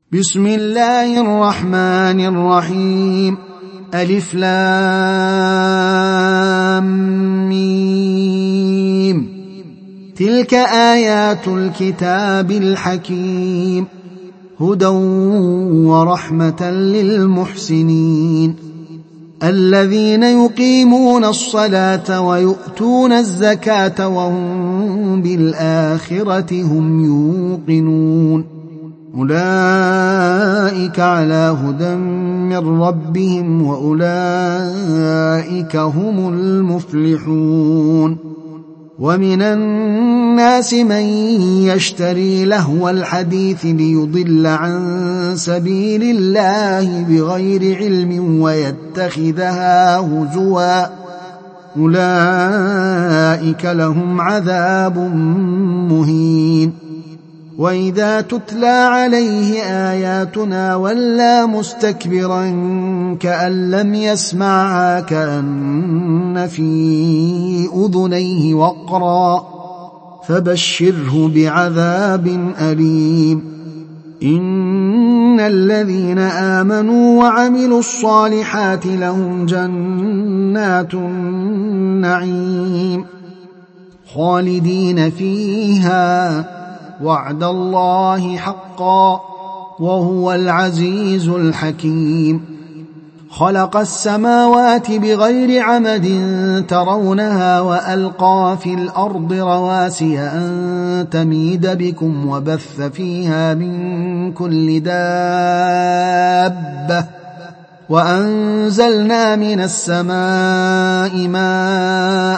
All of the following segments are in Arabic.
بسم الله الرحمن الرحيم. ألف لام ميم. تلك آيات الكتاب الحكيم، هدى ورحمة للمحسنين الذين يقيمون الصلاة ويؤتون الزكاة وهم بالآخرة هم يوقنون. أولئك على هدى من ربهم وأولئك هم المفلحون. ومن الناس من يشتري لهو الحديث ليضل عن سبيل الله بغير علم ويتخذها هزوا، أولئك لهم عذاب مهين. وإذا تتلى عليه آياتنا ولى مستكبرا كأن لم يسمعها كأن في أذنيه وقرا، فبشره بعذاب أليم. إن الذين آمنوا وعملوا الصالحات لهم جنات النعيم خالدين فيها، وعد الله حقا وهو العزيز الحكيم. خلق السماوات بغير عمد ترونها وألقى في الأرض رواسي أن تميد بكم وبث فيها من كل دابة، وأنزلنا من السماء ماء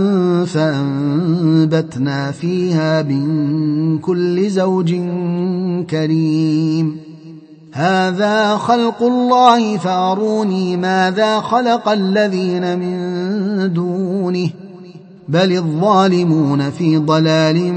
فأنبتنا فيها من كل زوج كريم. هذا خلق الله فأروني ماذا خلق الذين من دونه، بل الظالمون في ضلال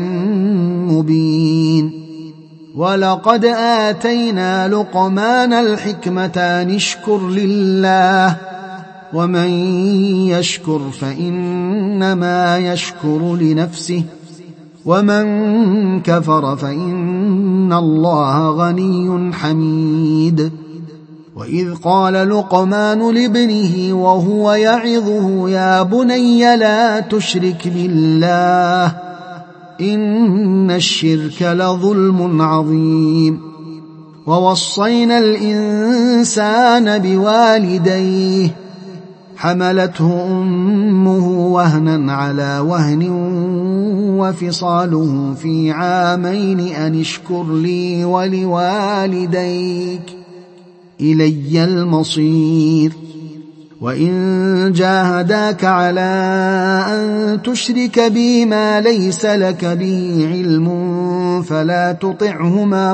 مبين. ولقد آتينا لقمان الحكمة أن اشكر لله، ومن يشكر فإنما يشكر لنفسه، ومن كفر فإن الله غني حميد. وإذ قال لقمان لابنه وهو يعظه يا بني لا تشرك بالله إن الشرك لظلم عظيم. ووصينا الإنسان بوالديه حملته أمه وهنا على وهن وفصاله في عامين أن اشكر لي ولوالديك إلي المصير. وإن جاهداك على أن تشرك بي ما ليس لك به علم فلا تطعهما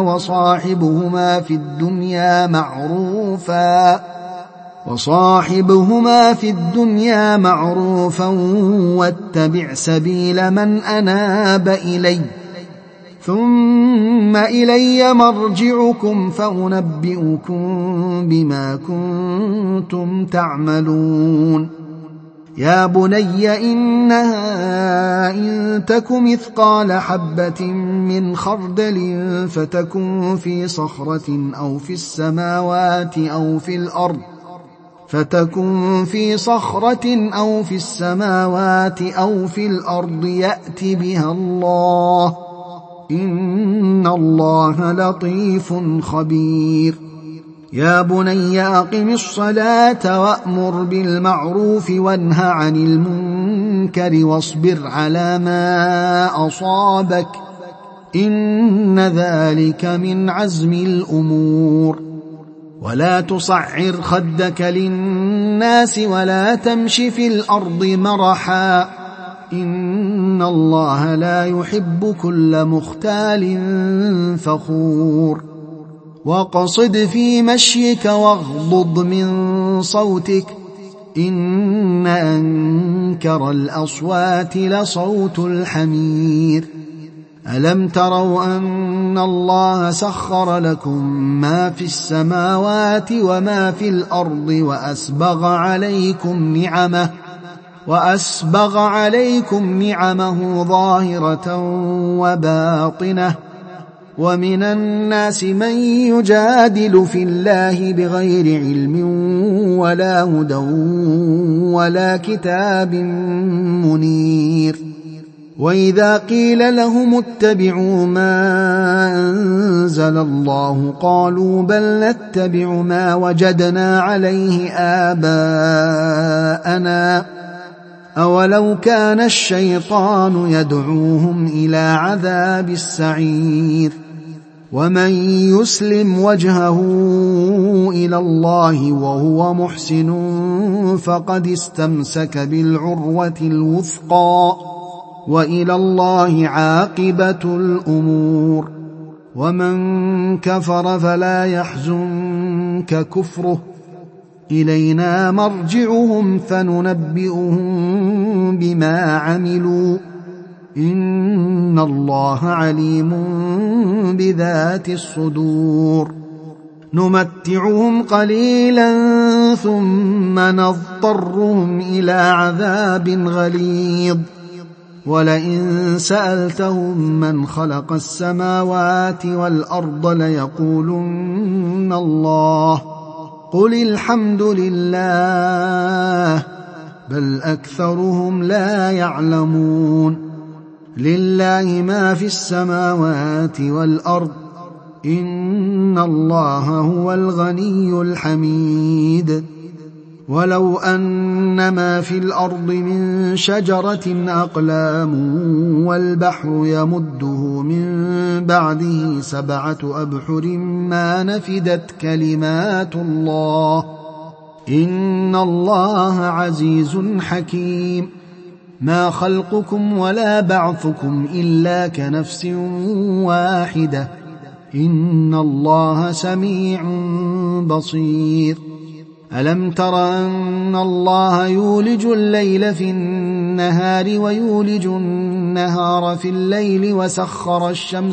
وصاحبهما في الدنيا معروفا واتبع سبيل من أناب إلي، ثم إلي مرجعكم فأنبئكم بما كنتم تعملون. يا بني إنها إن تك مثقال حبة من خردل فتكن في صخرة أو في السماوات أو في الأرض يأت بها الله، إن الله لطيف خبير. يا بني أقم الصلاة وأمر بالمعروف وانه عن المنكر واصبر على ما أصابك، إن ذلك من عزم الأمور. ولا تصعر خدك للناس ولا تمش في الأرض مرحا، إن الله لا يحب كل مختال فخور. واقصد في مشيك واغضض من صوتك، إن أنكر الأصوات لصوت الحمير. ألم تروا أن الله سخر لكم ما في السماوات وما في الأرض وأسبغ عليكم نعمه ظاهرة وباطنة، ومن الناس من يجادل في الله بغير علم ولا هدى ولا كتاب منير. وإذا قيل لهم اتبعوا ما أنزل الله قالوا بل نتبع ما وجدنا عليه آباءنا أولو كان الشيطان يدعوهم إلى عذاب السعير. ومن يسلم وجهه إلى الله وهو محسن فقد استمسك بالعروة الوثقى وإلى الله عاقبة الأمور. ومن كفر فلا يحزنك كفره إلينا مرجعهم فننبئهم بما عملوا إن الله عليم بذات الصدور. نمتعهم قليلا ثم نضطرهم إلى عذاب غليظ. ولئن سألتهم من خلق السماوات والأرض ليقولن الله قل الحمد لله بل أكثرهم لا يعلمون. لله ما في السماوات والأرض إن الله هو الغني الحميد. ولو أن ما في الأرض من شجرة أقلام والبحر يمده من بعده 7 أبحر ما نفدت كلمات الله إن الله عزيز حكيم. ما خلقكم ولا بعثكم إلا كنفس واحدة إن الله سميع بصير. ألم تر أن الله يولج الليل في النهار ويولج النهار في الليل وسخر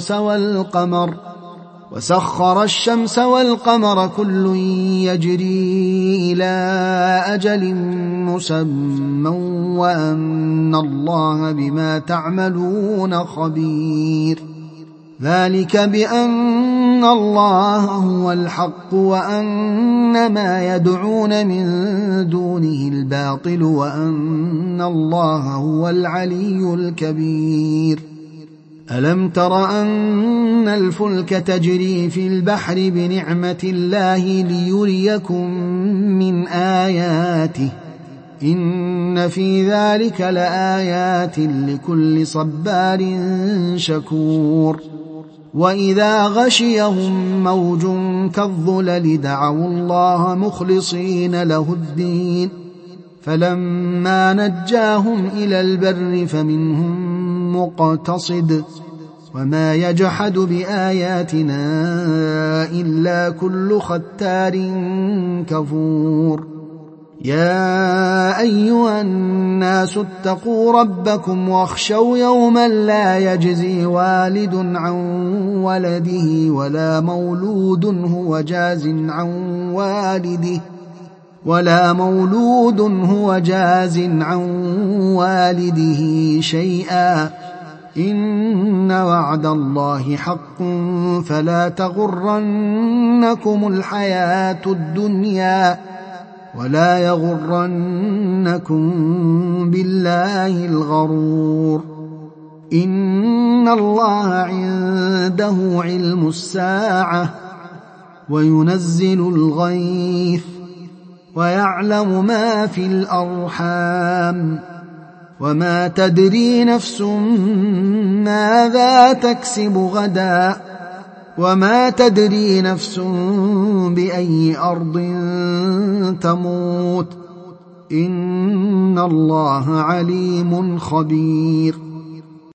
الشمس والقمر كل يجري إلى أجل مسمى وأن الله بما تعملون خبير. ذلك بأن الله هو الحق وأن ما يدعون من دونه الباطل وأن الله هو العلي الكبير. ألم تر أن الفلك تجري في البحر بنعمة الله ليريكم من آياته إن في ذلك لآيات لكل صبار شكور. وإذا غشيهم موج كالظلل دعوا الله مخلصين له الدين فلما نجاهم إلى البر فمنهم مقتصد وما يجحد بآياتنا إلا كل ختار كفور. يا أيها الناس اتقوا ربكم واخشوا يوما لا يجزي والد عن ولده ولا مولود هو جاز عن والده شيئا إن وعد الله حق فلا تغرنكم الحياة الدنيا ولا يغرنكم بالله الغرور. إن الله عنده علم الساعة وينزل الغيث ويعلم ما في الأرحام وما تدري نفس ماذا تكسب غدا وما تدري نفس بأي أرض تموت إن الله عليم خبير.